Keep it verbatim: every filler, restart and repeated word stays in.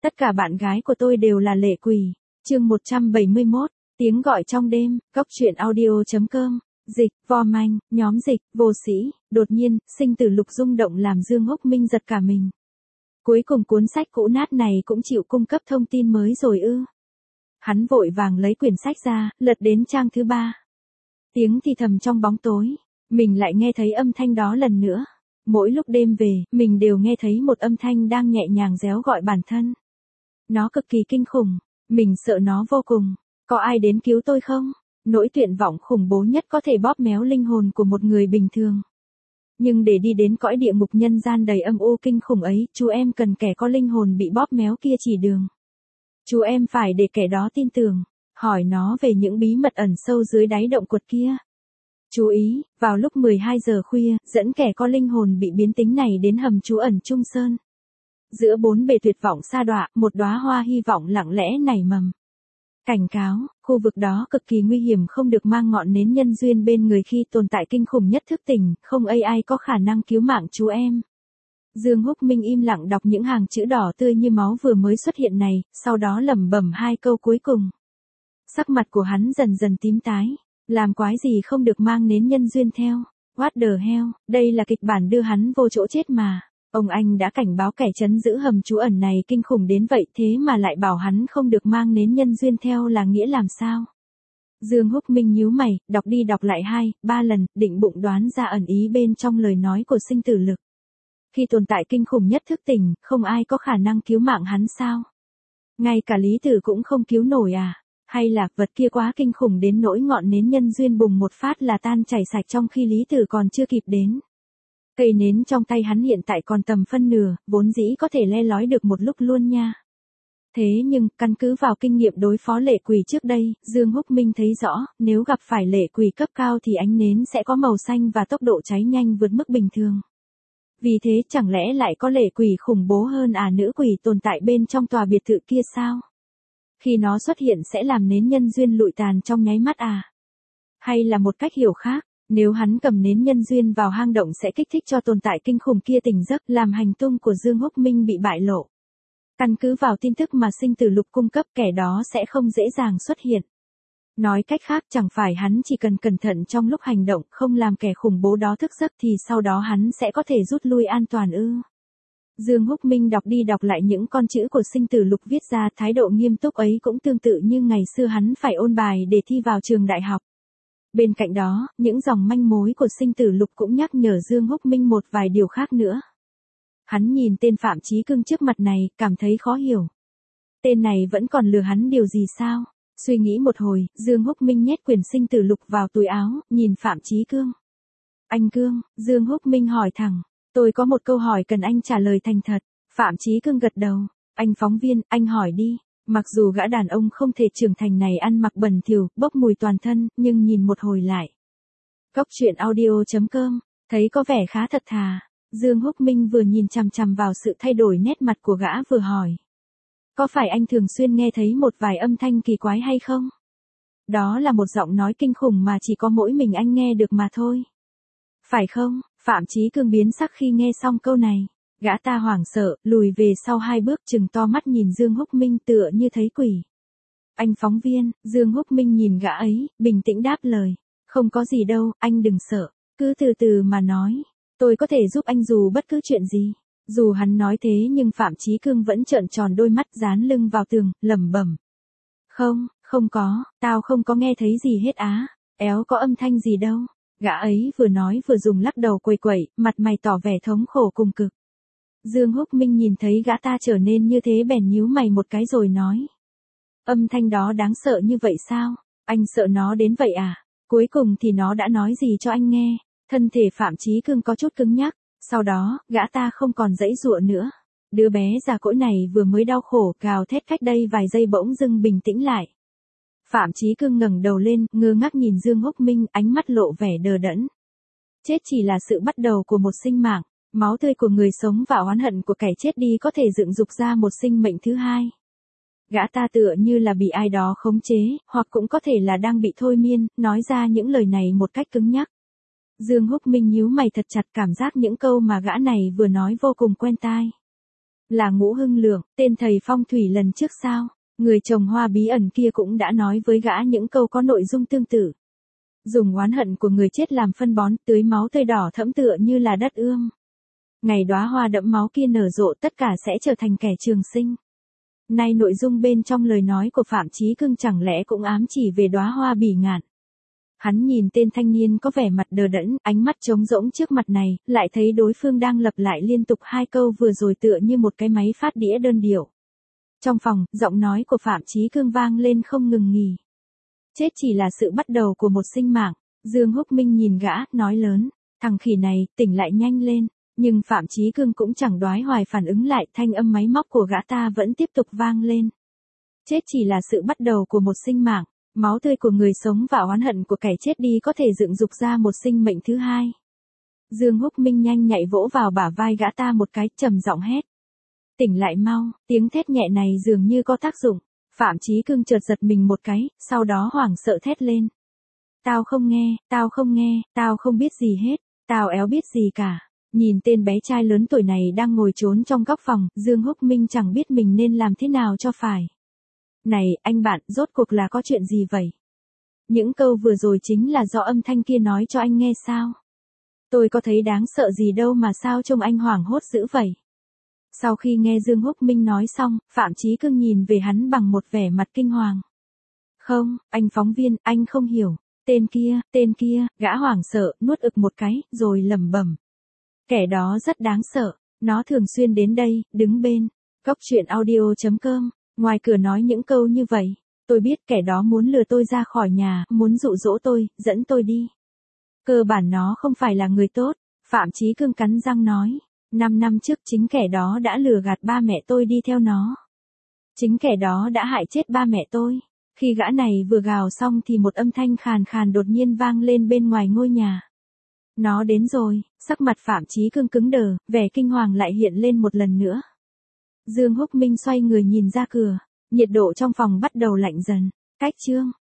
Tất cả bạn gái của tôi đều là lệ quỷ. Chương một trăm bảy mươi mốt, tiếng gọi trong đêm, góc truyện audio chấm com, dịch, vo manh, nhóm dịch, vô sĩ, đột nhiên, sinh tử lục rung động làm Dương Húc Minh giật cả mình. Cuối cùng cuốn sách cũ nát này cũng chịu cung cấp thông tin mới rồi ư. Hắn vội vàng lấy quyển sách ra, lật đến trang thứ ba. Tiếng thì thầm trong bóng tối, mình lại nghe thấy âm thanh đó lần nữa. Mỗi lúc đêm về, mình đều nghe thấy một âm thanh đang nhẹ nhàng réo gọi bản thân. Nó cực kỳ kinh khủng, mình sợ nó vô cùng. Có ai đến cứu tôi không? Nỗi tuyệt vọng khủng bố nhất có thể bóp méo linh hồn của một người bình thường. Nhưng để đi đến cõi địa ngục nhân gian đầy âm u kinh khủng ấy, chú em cần kẻ có linh hồn bị bóp méo kia chỉ đường. Chú em phải để kẻ đó tin tưởng, hỏi nó về những bí mật ẩn sâu dưới đáy động quật kia. Chú ý, vào lúc mười hai giờ khuya, dẫn kẻ có linh hồn bị biến tính này đến hầm trú ẩn Trung Sơn. Giữa bốn bề tuyệt vọng sa đọa, một đóa hoa hy vọng lặng lẽ nảy mầm. Cảnh cáo, khu vực đó cực kỳ nguy hiểm, không được mang ngọn nến nhân duyên bên người khi tồn tại kinh khủng nhất thức tỉnh, không ai có khả năng cứu mạng chú em. Dương Húc Minh im lặng đọc những hàng chữ đỏ tươi như máu vừa mới xuất hiện này, sau đó lẩm bẩm hai câu cuối cùng. Sắc mặt của hắn dần dần tím tái, làm quái gì không được mang nến nhân duyên theo, what the hell, đây là kịch bản đưa hắn vô chỗ chết mà. Ông anh đã cảnh báo kẻ trấn giữ hầm trú ẩn này kinh khủng đến vậy, thế mà lại bảo hắn không được mang nến nhân duyên theo là nghĩa làm sao? Dương Húc Minh nhíu mày, đọc đi đọc lại hai, ba lần, định bụng đoán ra ẩn ý bên trong lời nói của sinh tử lực. Khi tồn tại kinh khủng nhất thức tỉnh, không ai có khả năng cứu mạng hắn sao? Ngay cả Lý Tử cũng không cứu nổi à? Hay là vật kia quá kinh khủng đến nỗi ngọn nến nhân duyên bùng một phát là tan chảy sạch trong khi Lý Tử còn chưa kịp đến? Cây nến trong tay hắn hiện tại còn tầm phân nửa, vốn dĩ có thể le lói được một lúc luôn nha. Thế nhưng, căn cứ vào kinh nghiệm đối phó lệ quỷ trước đây, Dương Húc Minh thấy rõ, nếu gặp phải lệ quỷ cấp cao thì ánh nến sẽ có màu xanh và tốc độ cháy nhanh vượt mức bình thường. Vì thế chẳng lẽ lại có lệ quỷ khủng bố hơn à nữ quỷ tồn tại bên trong tòa biệt thự kia sao? Khi nó xuất hiện sẽ làm nến nhân duyên lụi tàn trong nháy mắt à? Hay là một cách hiểu khác? Nếu hắn cầm nến nhân duyên vào hang động sẽ kích thích cho tồn tại kinh khủng kia tỉnh giấc, làm hành tung của Dương Húc Minh bị bại lộ. Căn cứ vào tin tức mà sinh tử lục cung cấp, kẻ đó sẽ không dễ dàng xuất hiện. Nói cách khác, chẳng phải hắn chỉ cần cẩn thận trong lúc hành động, không làm kẻ khủng bố đó thức giấc thì sau đó hắn sẽ có thể rút lui an toàn ư? Dương Húc Minh đọc đi đọc lại những con chữ của sinh tử lục viết ra, thái độ nghiêm túc ấy cũng tương tự như ngày xưa hắn phải ôn bài để thi vào trường đại học. Bên cạnh đó, những dòng manh mối của sinh tử lục cũng nhắc nhở Dương Húc Minh một vài điều khác nữa. Hắn nhìn tên Phạm Chí Cương trước mặt này, cảm thấy khó hiểu. Tên này vẫn còn lừa hắn điều gì sao? Suy nghĩ một hồi, Dương Húc Minh nhét quyển sinh tử lục vào túi áo, nhìn Phạm Chí Cương. Anh Cương, Dương Húc Minh hỏi thẳng, tôi có một câu hỏi cần anh trả lời thành thật. Phạm Chí Cương gật đầu, anh phóng viên, anh hỏi đi. Mặc dù gã đàn ông không thể trưởng thành này ăn mặc bẩn thỉu, bốc mùi toàn thân, nhưng nhìn một hồi lại. Góc truyện audio chấm com, thấy có vẻ khá thật thà. Dương Húc Minh vừa nhìn chằm chằm vào sự thay đổi nét mặt của gã vừa hỏi. Có phải anh thường xuyên nghe thấy một vài âm thanh kỳ quái hay không? Đó là một giọng nói kinh khủng mà chỉ có mỗi mình anh nghe được mà thôi. Phải không? Phạm Chí Cương biến sắc khi nghe xong câu này. Gã ta hoảng sợ, lùi về sau hai bước, trừng to mắt nhìn Dương Húc Minh tựa như thấy quỷ. Anh phóng viên, Dương Húc Minh nhìn gã ấy, bình tĩnh đáp lời. Không có gì đâu, anh đừng sợ, cứ từ từ mà nói. Tôi có thể giúp anh dù bất cứ chuyện gì. Dù hắn nói thế nhưng Phạm Chí Cương vẫn trợn tròn đôi mắt, dán lưng vào tường, lẩm bẩm. Không, không có, tao không có nghe thấy gì hết á, éo có âm thanh gì đâu. Gã ấy vừa nói vừa dùng lắc đầu quẩy quẩy, mặt mày tỏ vẻ thống khổ cùng cực. Dương Húc Minh nhìn thấy gã ta trở nên như thế bèn nhíu mày một cái rồi nói. Âm thanh đó đáng sợ như vậy sao? Anh sợ nó đến vậy à? Cuối cùng thì nó đã nói gì cho anh nghe? Thân thể Phạm Chí Cương có chút cứng nhắc, sau đó, gã ta không còn giãy giụa nữa. Đứa bé già cỗi này vừa mới đau khổ gào thét cách đây vài giây bỗng dưng bình tĩnh lại. Phạm Chí Cương ngẩng đầu lên, ngơ ngác nhìn Dương Húc Minh, ánh mắt lộ vẻ đờ đẫn. Chết chỉ là sự bắt đầu của một sinh mạng. Máu tươi của người sống và oán hận của kẻ chết đi có thể dựng dục ra một sinh mệnh thứ hai. Gã ta tựa như là bị ai đó khống chế, hoặc cũng có thể là đang bị thôi miên, nói ra những lời này một cách cứng nhắc. Dương Húc Minh nhíu mày thật chặt, cảm giác những câu mà gã này vừa nói vô cùng quen tai. Là Ngũ Hưng Lượng, tên thầy phong thủy lần trước sao? Người trồng hoa bí ẩn kia cũng đã nói với gã những câu có nội dung tương tự. Dùng oán hận của người chết làm phân bón, tưới máu tươi đỏ thẫm tựa như là đất ươm. Ngày đóa hoa đẫm máu kia nở rộ tất cả sẽ trở thành kẻ trường sinh. Nay nội dung bên trong lời nói của Phạm Chí Cương chẳng lẽ cũng ám chỉ về đóa hoa bỉ ngạn. Hắn nhìn tên thanh niên có vẻ mặt đờ đẫn, ánh mắt trống rỗng trước mặt này, lại thấy đối phương đang lặp lại liên tục hai câu vừa rồi tựa như một cái máy phát đĩa đơn điệu. Trong phòng, giọng nói của Phạm Chí Cương vang lên không ngừng nghỉ. Chết chỉ là sự bắt đầu của một sinh mạng. Dương Húc Minh nhìn gã, nói lớn, thằng khỉ này, tỉnh lại nhanh lên. Nhưng Phạm Chí Cương cũng chẳng đoái hoài phản ứng lại, thanh âm máy móc của gã ta vẫn tiếp tục vang lên. Chết chỉ là sự bắt đầu của một sinh mạng, máu tươi của người sống và oán hận của kẻ chết đi có thể dựng dục ra một sinh mệnh thứ hai. Dương Húc Minh nhanh nhạy vỗ vào bả vai gã ta một cái, trầm giọng hét. Tỉnh lại mau, tiếng thét nhẹ này dường như có tác dụng. Phạm Chí Cương chợt giật mình một cái, sau đó hoảng sợ thét lên. Tao không nghe, tao không nghe, tao không biết gì hết, tao éo biết gì cả. Nhìn tên bé trai lớn tuổi này đang ngồi trốn trong góc phòng, Dương Húc Minh chẳng biết mình nên làm thế nào cho phải. Này, anh bạn, rốt cuộc là có chuyện gì vậy? Những câu vừa rồi chính là do âm thanh kia nói cho anh nghe sao? Tôi có thấy đáng sợ gì đâu mà sao trông anh hoảng hốt dữ vậy? Sau khi nghe Dương Húc Minh nói xong, Phạm Chí Cương nhìn về hắn bằng một vẻ mặt kinh hoàng. Không, anh phóng viên, anh không hiểu. Tên kia, tên kia, gã hoảng sợ, nuốt ực một cái, rồi lẩm bẩm. Kẻ đó rất đáng sợ, nó thường xuyên đến đây, đứng bên, góc truyện audio chấm com, ngoài cửa nói những câu như vậy. Tôi biết kẻ đó muốn lừa tôi ra khỏi nhà, muốn dụ dỗ tôi, dẫn tôi đi. Cơ bản nó không phải là người tốt, Phạm Chí Cương cắn răng nói. Năm năm trước chính kẻ đó đã lừa gạt ba mẹ tôi đi theo nó. Chính kẻ đó đã hại chết ba mẹ tôi. Khi gã này vừa gào xong thì một âm thanh khàn khàn đột nhiên vang lên bên ngoài ngôi nhà. Nó đến rồi, sắc mặt Phạm Chí Cương cứng đờ, vẻ kinh hoàng lại hiện lên một lần nữa. Dương Húc Minh xoay người nhìn ra cửa, nhiệt độ trong phòng bắt đầu lạnh dần. Cách chương